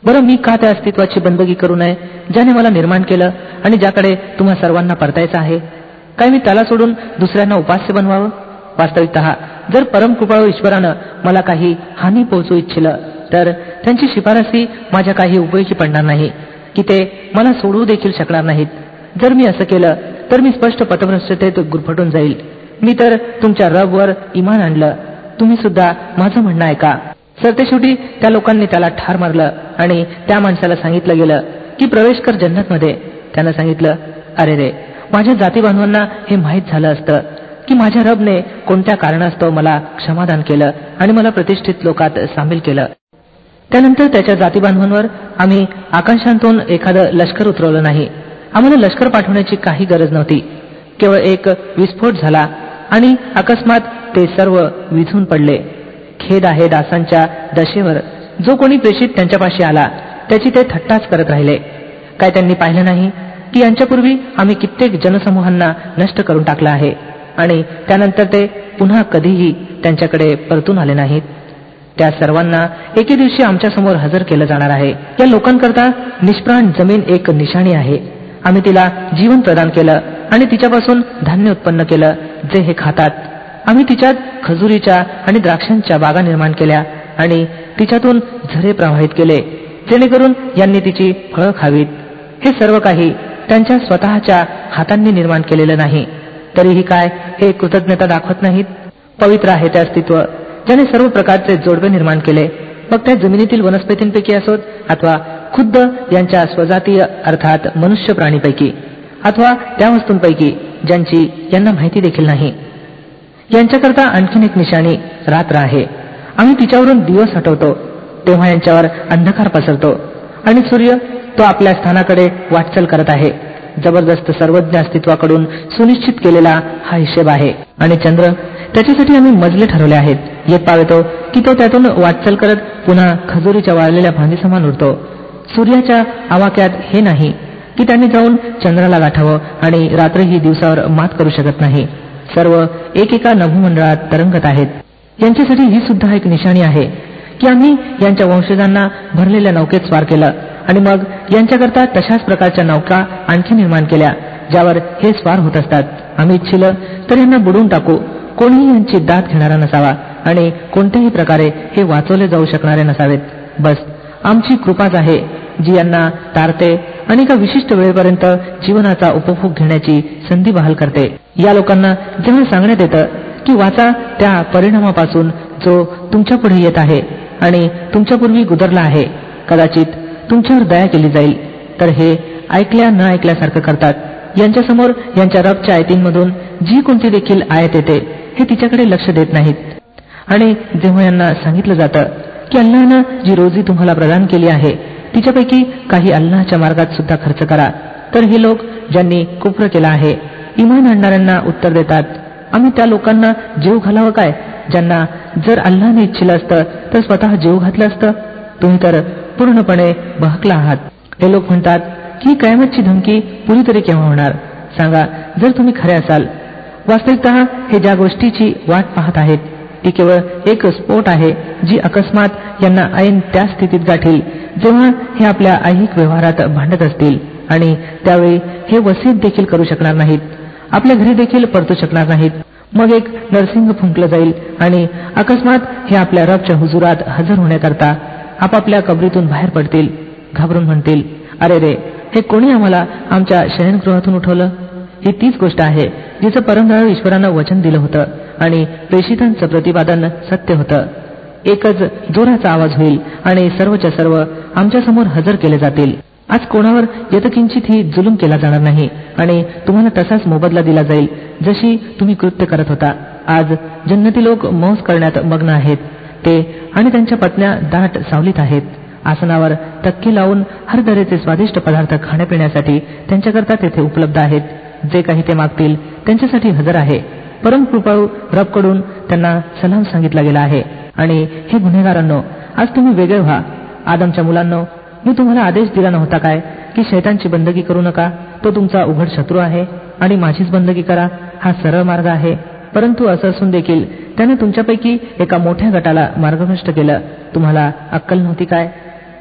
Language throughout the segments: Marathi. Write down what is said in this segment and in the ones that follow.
बरं, मी का त्या अस्तित्वाची बंदगी करू नये ज्याने मला निर्माण केलं आणि ज्याकडे तुम्हा सर्वांना परतायचं आहे? काय मी त्याला सोडून दुसऱ्यांना उपास्य बनवावं? वास्तविकतः जर परमकृपाळू ईश्वरानं मला काही हानी पोहोचू इच्छिलं तर त्यांची शिफारसी माझ्या काही उपयोगी पडणार नाही की ते मला सोडवू देखील शकणार नाहीत. जर मी असं केलं तर मी स्पष्ट पथभ्रष्टतेत गुरफटून जाईल. मी तर तुमच्या रबवर इमान आणलं, तुम्ही सुद्धा माझं म्हणणं ऐका. सरतेशेवटी त्या लोकांनी त्याला ठार मारलं आणि त्या माणसाला सांगितलं गेलं की प्रवेश कर जन्नतमध्ये. त्यानं सांगितलं, अरे रे, माझ्या जाती बांधवांना हे माहीत झालं असतं की माझ्या रबने कोणत्या कारणास्तव मला क्षमादान केलं आणि मला प्रतिष्ठित लोकात सामील केलं. त्यानंतर त्याच्या जाती बांधवांवर आम्ही आकाशांतून एखादं लष्कर उतरवलं नाही. आम्हाला लष्कर पाठवण्याची काही गरज नव्हती. केवळ एक विस्फोट झाला आणि अकस्मात ते सर्व विझून पडले. खेद आहे दासांच्या दशेवर. जो कोणी प्रेषित त्यांच्यापाशी आला त्याची ते थट्टाच करत राहिले. काय त्यांनी पाहिलं नाही की यांच्यापूर्वी आम्ही कित्येक जनसमूहांना नष्ट करून टाकलं आहे आणि त्यानंतर ते पुन्हा कधीही त्यांच्याकडे परतून आले नाहीत. त्या सर्वांना एके दिवशी आमच्या समोर हजर केलं जाणार आहे. या लोकांकरता निष्प्राण जमीन एक निशाणी आहे. आम्ही तिला जीवन प्रदान केलं आणि तिच्यापासून धान्य उत्पन्न केलं जे हे खातात. आम्ही तिच्यात खजुरीच्या आणि द्राक्षांच्या बागा निर्माण केल्या आणि तिच्यातून झरे प्रवाहित केले जेणेकरून यांनी तिची फळं खावीत. हे सर्व काही त्यांच्या स्वतःच्या हातांनी निर्माण केलेलं नाही, तरीही काय हे कृतज्ञता दाखवत नाहीत? पवित्र आहे ते अस्तित्व ज्याने सर्व प्रकारचे जोडपे निर्माण केले, मग त्या जमिनीतील वनस्पतींपैकी असोत अथवा खुद्द यांच्या स्वजातीय अर्थात मनुष्य प्राणीपैकी अथवा त्या वस्तूंपैकी ज्यांची यांना माहिती देखील नाही. यांच्याकरता आणखीन एक निशाणी रात्र आहे. आम्ही तिच्यावरून दिवस हटवतो तेव्हा यांच्यावर अंधकार पसरतो आणि सूर्य तो आपल्या स्थानाकडे वाटचाल करत आहे. जबरदस्त सर्वज्ञ अस्तित्वाकडून सुनिश्चित केलेला हा हिशेब आहे. आणि चंद्र, त्याच्यासाठी आम्ही मजले ठरवले आहेत. येत पावेतो की तो त्यातून वाटचाल करत पुन्हा खजुरीच्या वाळलेल्या फांदीसमान उरतो. सूर्याच्या आवाक्यात हे नाही की त्यांनी जाऊन चंद्राला गाठावं आणि रात्रही दिवसावर मात करू शकत नाही. सर्व एकेका नभोमंडळात तरंगत आहेत. यांच्यासाठी ही सुद्धा एक निशाणी आहे की आम्ही यांच्या वंशजांना भरलेल्या नौकेत स्वार केलं आणि मग यांच्याकरता तशाच प्रकारच्या नौका आणखी निर्माण केल्या ज्यावर हे स्वार होत असतात. आम्ही इच्छिलं तर यांना बुडवून टाकू. कोणीही यांची दाद घेणारा नसावा आणि कोणत्याही प्रकारे हे वाचवले जाऊ शकणारे नसावेत. बस आमची कृपाच आहे जी यांना तारते आणि एका विशिष्ट वेळेपर्यंत जीवनाचा उपभोग घेण्याची संधी बहाल करते. या लोकांना जेव्हा सांगण्यात येतं की वाचा त्या परिणामापासून जो तुमच्या पुढे येत आहे आणि तुमच्यापूर्वी गुदरला आहे, कदाचित तुमच्यावर दया केली जाईल, तर हे ऐकल्या न ऐकल्यासारखं करतात. यांच्यासमोर यांच्या रबच्या आयतींमधून जी कोणती देखील आयत येते हे तिच्याकडे लक्ष देत नाहीत. आणि जेव्हा यांना सांगितलं जातं की अल्लाहनं जी रोजी तुम्हाला प्रदान केली आहे तिच्यापैकी काही अल्लाहच्या मार्गात सुद्धा खर्च करा, तर हे लोक ज्यांनी कुफ्र केला आहे इमान आणणाऱ्यांना उत्तर देतात, आम्ही त्या लोकांना जीव घालावं काय ज्यांना जर अल्लाहने इच्छिलं असतं तर स्वतः जीव घातलं असतं? तुम्ही तर पूर्णपणे बहकला आहात. हे लोक म्हणतात की कयामतची धमकी पुरी तरी केव्हा होणार? सांगा, जर तुम्ही खरे असाल. वास्तविकतः हे ज्या गोष्टीची वाट पाहत आहेत ती केवळ एक स्फोट आहे जी अकस्मात यांना ऐन त्या स्थितीत गाठील जेव्हा हे आपल्या ऐहिक व्यवहारात भांडत असतील आणि त्यावेळी हे वसीयत देखील करू शकणार नाहीत, आपल्या घरी देखील परतू शकणार नाहीत. मग एक नरसिंग फुंकलं जाईल आणि अकस्मात हे आपल्या रबच्या हुजुरात हजर होण्याकरता आपापल्या कबरीतून बाहेर पडतील. घाबरून म्हणतील, अरे रे, हे कोणी आम्हाला आमच्या शयनगृहातून उठवलं? ही तीच गोष्ट आहे जिचं परमदयाळू ईश्वरानं वचन दिलं होतं आणि प्रेषितांचं प्रतिपादन सत्य होतं. एकच जोराचा आवाज होईल आणि सर्वच्या सर्व आमच्या समोर हजर केले जातील. आज कोणावर यतकिंचितही जुलूम केला जाणार नाही आणि तुम्हाला तसाच मोबदला दिला जाईल जशी तुम्ही कृत्य करत होता. आज जन्नती लोक मौज करण्यात मग्न आहेत. ते आणि त्यांच्या पत्न्या दाट सावलीत आहेत. आसनावर तक्के लावून हर तऱ्हेचे स्वादिष्ट पदार्थ खाण्यापिण्यासाठी त्यांच्याकरता तेथे उपलब्ध आहेत. जे काही ते मागतील त्यांच्यासाठी हजर आहे. परमकृपाळू रबकडून त्यांना सलाम सांगितला गेला आहे. आणि हे गुन्हेगारांनो, आज तुम्ही वेगळे व्हा. आदमच्या मुलांनो, मी तुम्हाला आदेश दिला नव्हता काय की शैतानची बंदगी करू नका? तो तुमचा उघड शत्रू आहे आणि माझीच बंदगी करा, हा सरळ मार्ग आहे. परंतु असं असून देखील त्याने तुमच्यापैकी एका मोठ्या गटाला मार्गभ्रष्ट केलं. तुम्हाला अक्कल नव्हती काय?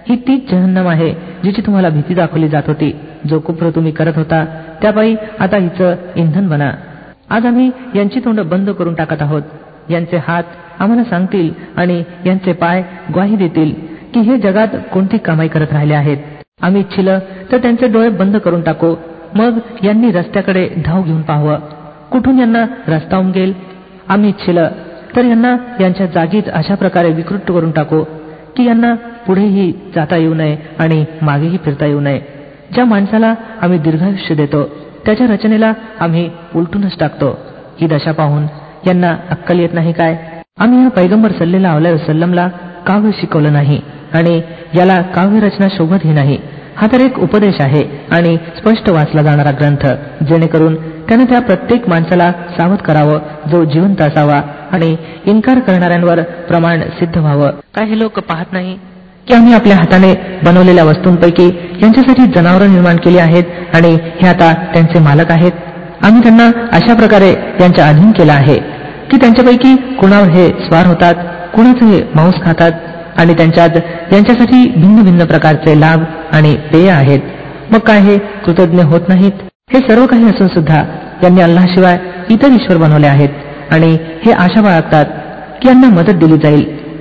ही तीच जहन्नम आहे जिची तुम्हाला भीती दाखवली जात होती. जो कुफ्र तुम्ही करत होता त्यापायी आता हिचं इंधन बना. आज आम्ही यांची तोंड बंद करून टाकत आहोत. यांचे हात आम्हाला सांगतील आणि यांचे पाय ग्वाही देतील की हे जगात कोणती कमाई करत राहिले आहेत. आम्ही इच्छिलं तर त्यांचे डोळे बंद करून टाकू, मग यांनी रस्त्याकडे धाव घेऊन पाहावं, कुठून यांना रस्ता उमगेल. आम्ही इच्छिलं तर यांना यांच्या जागीच अशा प्रकारे विकृत करून टाकू की यांना पुढेही जाता येऊ नये आणि मागेही फिरता येऊ नये. ज्या माणसाला आम्ही दीर्घायुष्य देतो त्याच्या रचनेला आम्ही उलटूनच टाकतो. ही दशा पाहून यांना अक्कल येत नाही काय? आम्ही या पैगंबर सल्लल्लाहु अलैहि वसल्लमला काव्य शिकवलं नाही आणि याला काव्य रचना शोभतही नाही. हा तर एक उपदेश आहे आणि स्पष्ट वाचला जाणारा ग्रंथ, जेणेकरून त्यानं त्या प्रत्येक माणसाला सावध करावं जो जिवंत असावा आणि इन्कार करणाऱ्यांवर प्रमाण सिद्ध व्हावं. काय हे लोक पाहत नाही की आम्ही आपल्या हाताने बनवलेल्या वस्तूंपैकी यांच्यासाठी जनावरं निर्माण केली आहेत आणि हे आता त्यांचे मालक आहेत. आम्ही त्यांना अशा प्रकारे यांच्या अधीन केला आहे की त्यांच्यापैकी कुणावर हे स्वार होतात, कुणाचे हे मांस खातात आणि त्यांच्यात यांच्यासाठी भिन्न भिन्न प्रकारचे लाभ आणि पेय आहेत. मग काय हे कृतज्ञ होत नाहीत? हे सर्व काही असून सुद्धा यांनी अल्लाशिवाय इतर ईश्वर बनवले आहेत आणि हे आशा बाळगतात की यांना मदत दिली जाईल.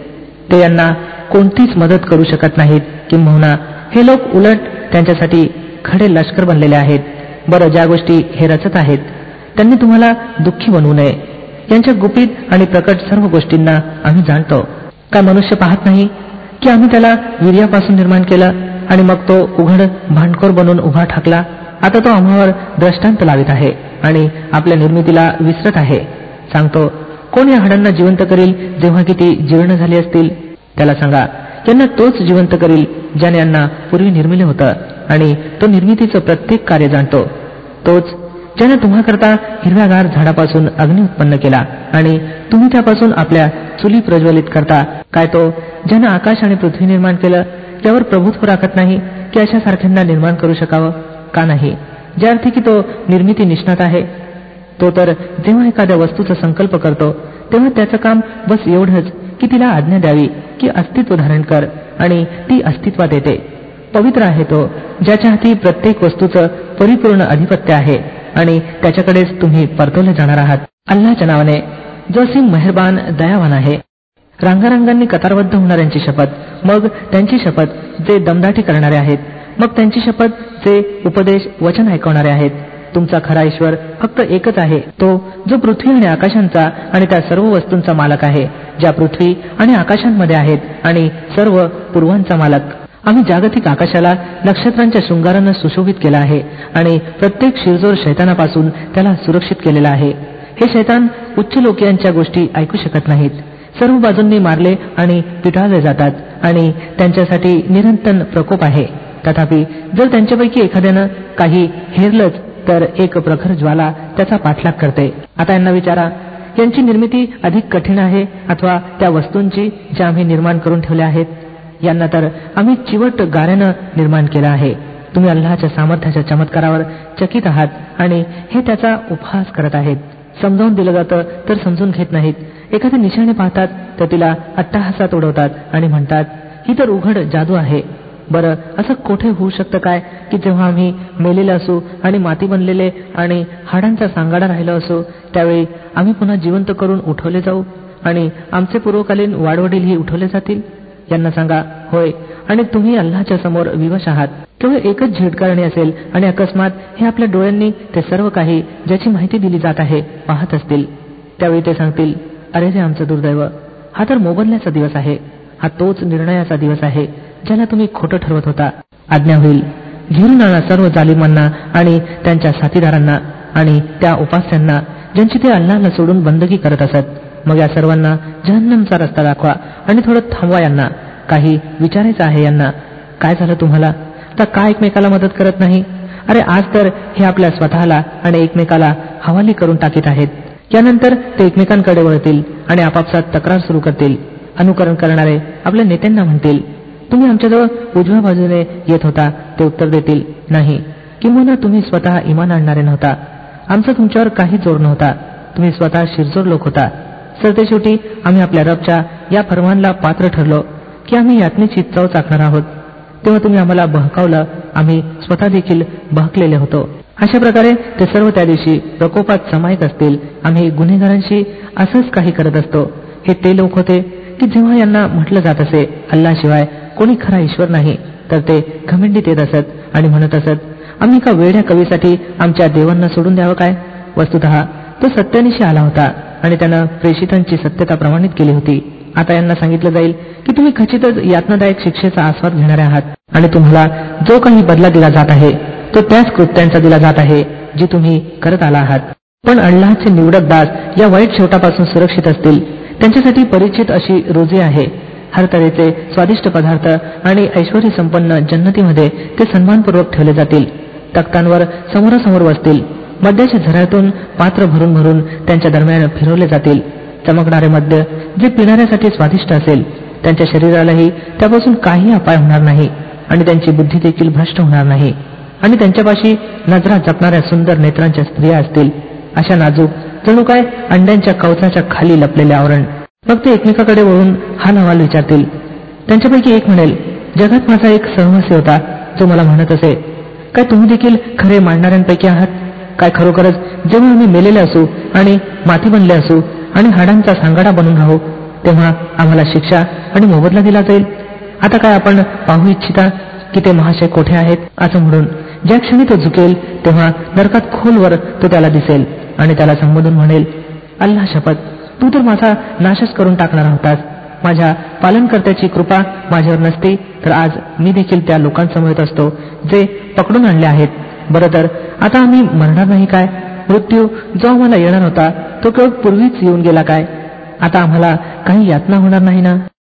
ते यांना कोणतीच मदत करू शकत नाहीत. किंबहुना हे लोक उलट त्यांच्यासाठी खडे लष्कर बनलेले आहेत. बरं, ज्या गोष्टी हे रचत आहेत त्यांनी तुम्हाला दुःखी बनवू नये. यांच्या गुपित आणि प्रकट सर्व गोष्टींना आम्ही जाणतो. काय मनुष्य पाहत नाही की आम्ही त्याला वीर्यापासून निर्माण केलं आणि मग तो उघड भांडखोर बनून उभा ठाकला. आता तो आम्हावर दृष्टांत लावित आहे आणि आपल्या निर्मितीला विसरत आहे. सांगतो, कोण या हाडांना जिवंत करील जेव्हा की ती जीर्ण झाली असतील? त्याला सांगा, यांना तोच जिवंत करील ज्याने यांना पूर्वी निर्मिले होतं आणि तो निर्मितीचं प्रत्येक कार्य जाणतो. तोच ज्याने तुम्हाकरता हिरव्यागार झाडापासून अग्नी उत्पन्न केला आणि तुम्ही त्यापासून आपल्या चुली प्रज्वलित करता. काय तो ज्याने आकाश आणि पृथ्वी निर्माण केलं यावर प्रभुत्व राखत नाही की अशा सारख्यांना निर्माण करू शकावं? का नाही? ज्या अर्थी की तो निर्मिती निष्णात आहे. तो तर जेव्हा एखाद्या वस्तूचा संकल्प करतो तेव्हा त्याचं काम बस एवढंच की तिला आज्ञा द्यावी की अस्तित्व धारण कर आणि ती अस्तित्वात येते. पवित्र आहे तो ज्याच्या हाती प्रत्येक वस्तूचं परिपूर्ण अधिपत्य आहे आणि त्याच्याकडेच तुम्ही परतवले जाणार आहात. अल्लाहच्या नावाने जो असीम मेहरबान दयावान आहे. रांगारांगांनी कतारबद्ध होणाऱ्यांची शपथ, मग त्यांची शपथ जे दमदाटी करणारे आहेत, मग त्यांची शपथ जे उपदेश वचन ऐकवणारे आहेत. तुमचा खरा ईश्वर फक्त एकच आहे, तो जो पृथ्वी आणि आकाशांचा आणि त्या सर्व वस्तूंचा मालक आहे ज्या पृथ्वी आणि आकाशांमध्ये आहेत आणि सर्व पूर्वांचा मालक. आम्ही जागतिक आकाशाला नक्षत्रांच्या शृंगारानं सुशोभित केला आहे आणि प्रत्येक शिरजोर शैतानापासून त्याला सुरक्षित केलेला आहे. हे शैतान उच्च लोकियांच्या गोष्टी ऐकू शकत नाहीत. सर्व बाजूंनी मारले आणि पिटाळले जातात आणि त्यांच्यासाठी निरंतर प्रकोप आहे. तथापि जर त्यांच्यापैकी एखाद्यानं काही हेरलंच तर एक प्रखर ज्वाला त्याचा पाठलाग करते. आता यांना विचारा, यांची निर्मिती अधिक कठीण आहे अथवा त्या वस्तूंची ज्या आम्ही निर्माण करून ठेवल्या आहेत? यांना तर आम्ही चिवट गाऱ्यानं निर्माण केलं आहे. तुम्ही अल्लाहच्या सामर्थ्याच्या चमत्कारावर चकित आहात आणि हे त्याचा उपहास करत आहेत. समजावून दिलं जातं तर समजून घेत नाहीत. एखादी निशाणे पाहतात तर तिला अट्टाहासात उडवतात आणि म्हणतात, ही तर उघड जादू आहे. बरं, असं कोठे होऊ शकतं काय की जेव्हा आम्ही मेलेले असू आणि माती बनलेले आणि हाडांचा सांगाडा राहिलो असू त्यावेळी आम्ही पुन्हा जिवंत करून उठवले जाऊ आणि आमचे पूर्वकालीन वाडवडीलही उठवले जातील? यांना सांगा, होय, आणि तुम्ही अल्लाहच्या समोर विवश आहात. केवळ एकच झिडकारणी असेल आणि अकस्मात हे आपल्या डोळ्यांनी ते सर्व काही ज्याची माहिती दिली जात आहे पाहत असतील. त्यावेळी ते सांगतील, अरे रे आमचं दुर्दैव, हा तर मोबदल्याचा दिवस आहे. हा तोच निर्णयाचा दिवस आहे ज्याला तुम्ही खोटं ठरवत होता. आज्ञा होईल, घेरून आणा सर्व जालिमांना आणि त्यांच्या साथीदारांना आणि त्या उपास्यांना ज्यांची ते अल्लाहला सोडून बंदगी करत असत. मग या सर्वांना जहन्नमचा रस्ता दाखवा आणि थोडं थांबवा. यांना काही विचारायचं आहे. यांना काय झालं तुम्हाला? तर का एकमेकाला मदत करत नाही? अरे आज तर हे आपल्या स्वतःला आणि एकमेकाला हवाली करून टाकीत आहेत. यानंतर ते एकमेकांकडे वळतील आणि आपापसात तक्रार सुरू करतील. अनुकरण करणारे आपल्या नेत्यांना म्हणतील, तुम्ही आमच्याजवळ उजव्या बाजूने येत होता. ते उत्तर देतील, नाही, किंवा तुम्ही स्वतः इमान आणणारे नव्हता. आमचा तुमच्यावर काही जोर नव्हता. तुम्ही स्वतः शिरजोर लोक होता. सरतेशेवटी आम्ही आपल्या रबच्या या फरमानला पात्र ठरलो की आम्ही यातनेची चव चाकणार आहोत. तेव्हा तुम्ही आम्हाला बहकावलं, आम्ही स्वतः देखील बहकलेले होतो. अशा प्रकारे ते सर्व त्या दिवशी प्रकोपात समायिक असतील. आम्ही गुन्हेगारांशी असंच काही करत असतो. हे ते लोक होते की जेव्हा यांना म्हटलं जात असे अल्लाशिवाय कोणी खरा ईश्वर नाही, तर ते घमंडीत येत असत आणि म्हणत असत, आम्ही एका वेड्या कवीसाठी आमच्या देवांना सोडून द्यावं काय? वस्तुतः तो सत्यानिशी आला होता आणि त्यानं प्रेषितांची सत्यता प्रमाणित केली होती. आता यांना सांगितलं जाईल की तुम्ही खचितच यातनादायक शिक्षेचा आस्वाद घेणारे आहात आणि तुम्हाला जो काही बदला दिला जात आहे तो त्याच कृत्यांचा दिला जात आहे जी तुम्ही करत आला आहात. पण अल्लाहचे निवडक दास या वाईट शेवटापासून सुरक्षित असतील. त्यांच्यासाठी परिचित अशी रोजी आहे. हर तऱ्हेचे स्वादिष्ट पदार्थ आणि ऐश्वर्य संपन्न जन्नतीमध्ये ते सन्मानपूर्वक ठेवले जातील. तख्तांवर समोरासमोर बसतील. मद्याच्या झऱ्यातून पात्र भरून भरून त्यांच्या दरम्यान फिरवले जातील. चमकणारे मद्य जे पिणाऱ्यासाठी स्वादिष्ट असेल, त्यांच्या शरीरालाही त्यापासून काही अपाय होणार नाही आणि त्यांची बुद्धी देखील भ्रष्ट होणार नाही. आणि त्यांच्यापाशी नजरा जपणाऱ्या सुंदर नेत्रांच्या स्त्रिया असतील, अशा नाजूक जणू काय अंड्यांच्या कवचाच्या खाली लपलेले आवरण. मग ते एकमेकाकडे वळून हाल अहवाल विचारतील. त्यांच्यापैकी एक म्हणेल, जगात माझा एक सहवासी होता जो मला म्हणत असे, काय तुम्ही देखील खरे मांडणाऱ्यांपैकी आहात? काय खरोखरच जेव्हा आम्ही मेलेले असू आणि माती बनले असू आणि हाडांचा सांगाडा बनून राहू तेव्हा आम्हाला शिक्षा आणि मोबदला दिला जाईल? आता काय आपण पाहू इच्छिता की ते महाशय कोठे आहेत? असं म्हणून ज्या क्षणी तो झुकेल तेव्हा नरकात खोलवर तो त्याला दिसेल आणि त्याला संबोधून म्हणेल, अल्लाह शपथ, तू तर माझा नाशच करून टाकणार होतास. माझ्या पालनकर्त्याची कृपा माझ्यावर नसती तर आज मी देखील त्या लोकांसमवेत असतो जे पकडून आणले आहेत. बरं तर आता आम्ही मरणार नाही काय? मृत्यू जो आम्हाला येणार होता तो केवळ पूर्वीच येऊन गेला काय? आता आम्हाला काही यातना होणार नाही ना?